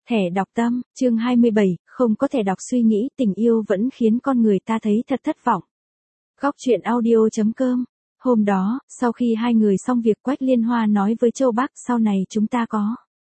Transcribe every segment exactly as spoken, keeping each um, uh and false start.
Thẻ đọc tâm, chương hai mươi bảy, không có thẻ đọc suy nghĩ, tình yêu vẫn khiến con người ta thấy thật thất vọng. Góc truyện audio chấm com. Hôm đó, sau khi hai người xong việc, Quách Liên Hoa nói với Châu Bắc, sau này chúng ta có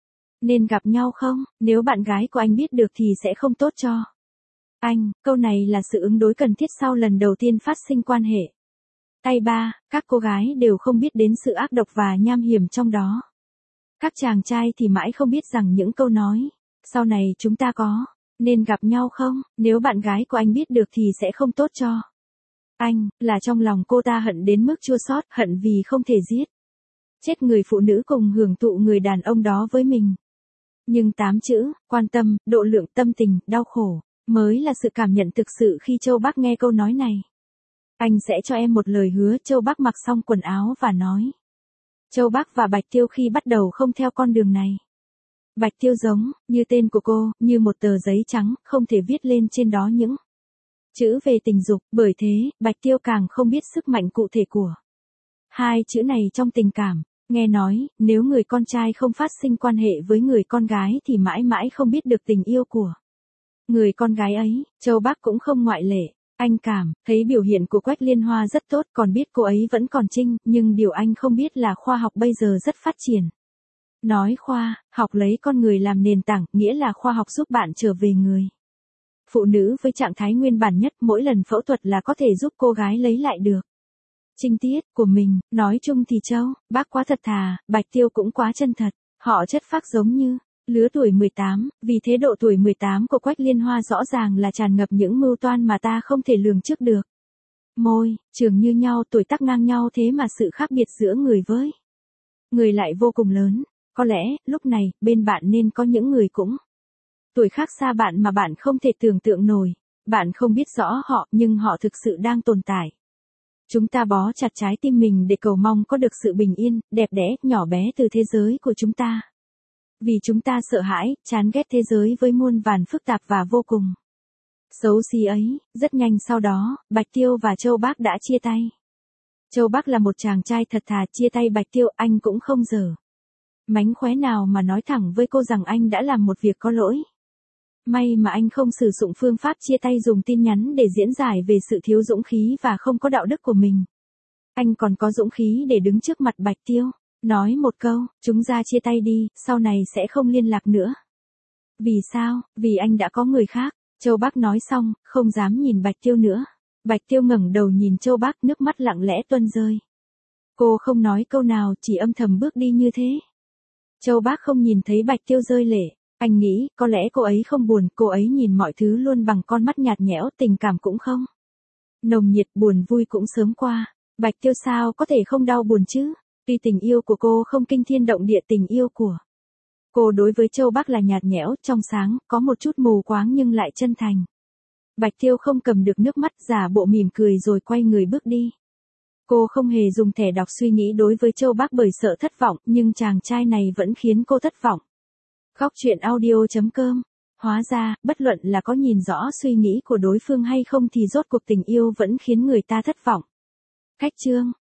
nên gặp nhau không? Nếu bạn gái của anh biết được thì sẽ không tốt cho anh. Câu này là sự ứng đối cần thiết sau lần đầu tiên phát sinh quan hệ. Tay ba, các cô gái đều không biết đến sự ác độc và nham hiểm trong đó. Các chàng trai thì mãi không biết rằng những câu nói, sau này chúng ta có nên gặp nhau không? Nếu bạn gái của anh biết được thì sẽ không tốt cho anh, là trong lòng cô ta hận đến mức chua xót, hận vì không thể giết chết người phụ nữ cùng hưởng thụ người đàn ông đó với mình. Nhưng tám chữ, quan tâm, độ lượng, tâm tình, đau khổ, mới là sự cảm nhận thực sự khi Châu Bắc nghe câu nói này. Anh sẽ cho em một lời hứa. Châu Bắc mặc xong quần áo và nói. Châu Bắc và Bạch Tiêu khi bắt đầu không theo con đường này. Bạch Tiêu giống như tên của cô, như một tờ giấy trắng, không thể viết lên trên đó những chữ về tình dục, bởi thế, Bạch Tiêu càng không biết sức mạnh cụ thể của hai chữ này trong tình cảm. Nghe nói, nếu người con trai không phát sinh quan hệ với người con gái thì mãi mãi không biết được tình yêu của người con gái ấy. Châu Bắc cũng không ngoại lệ. Anh cảm thấy biểu hiện của Quách Liên Hoa rất tốt, còn biết cô ấy vẫn còn trinh, nhưng điều anh không biết là khoa học bây giờ rất phát triển. Nói khoa học lấy con người làm nền tảng, nghĩa là khoa học giúp bạn trở về người phụ nữ với trạng thái nguyên bản nhất. Mỗi lần phẫu thuật là có thể giúp cô gái lấy lại được trinh tiết của mình. Nói chung thì Châu Bắc quá thật thà, Bạch Tiêu cũng quá chân thật. Họ chất phác giống như lứa tuổi mười tám, vì thế độ tuổi mười tám của Quách Liên Hoa rõ ràng là tràn ngập những mưu toan mà ta không thể lường trước được. Môi trường như nhau, tuổi tác ngang nhau, thế mà sự khác biệt giữa người với người lại vô cùng lớn. Có lẽ, lúc này, bên bạn nên có những người cũng tuổi khác xa bạn mà bạn không thể tưởng tượng nổi. Bạn không biết rõ họ, nhưng họ thực sự đang tồn tại. Chúng ta bó chặt trái tim mình để cầu mong có được sự bình yên, đẹp đẽ, nhỏ bé từ thế giới của chúng ta. Vì chúng ta sợ hãi, chán ghét thế giới với muôn vàn phức tạp và vô cùng xấu xí ấy. Rất nhanh sau đó, Bạch Tiêu và Châu Bắc đã chia tay. Châu Bắc là một chàng trai thật thà, chia tay Bạch Tiêu anh cũng không dở mánh khóe nào mà nói thẳng với cô rằng anh đã làm một việc có lỗi. May mà anh không sử dụng phương pháp chia tay dùng tin nhắn để diễn giải về sự thiếu dũng khí và không có đạo đức của mình. Anh còn có dũng khí để đứng trước mặt Bạch Tiêu, nói một câu, chúng ta chia tay đi, sau này sẽ không liên lạc nữa. Vì sao? Vì anh đã có người khác. Châu Bắc nói xong, không dám nhìn Bạch Tiêu nữa. Bạch Tiêu ngẩng đầu nhìn Châu Bắc, nước mắt lặng lẽ tuôn rơi. Cô không nói câu nào, chỉ âm thầm bước đi như thế. Châu Bắc không nhìn thấy Bạch Tiêu rơi lệ. Anh nghĩ, có lẽ cô ấy không buồn, cô ấy nhìn mọi thứ luôn bằng con mắt nhạt nhẽo, tình cảm cũng không nồng nhiệt, buồn vui cũng sớm qua. Bạch Tiêu sao có thể không đau buồn chứ? Tuy tình yêu của cô không kinh thiên động địa, tình yêu của cô đối với Châu Bắc là nhạt nhẽo, trong sáng, có một chút mù quáng nhưng lại chân thành. Bạch Tiêu không cầm được nước mắt, giả bộ mỉm cười rồi quay người bước đi. Cô không hề dùng thẻ đọc suy nghĩ đối với Châu Bắc bởi sợ thất vọng, nhưng chàng trai này vẫn khiến cô thất vọng. Góc truyện audio chấm com. Hóa ra, bất luận là có nhìn rõ suy nghĩ của đối phương hay không thì rốt cuộc tình yêu vẫn khiến người ta thất vọng. Khách chương.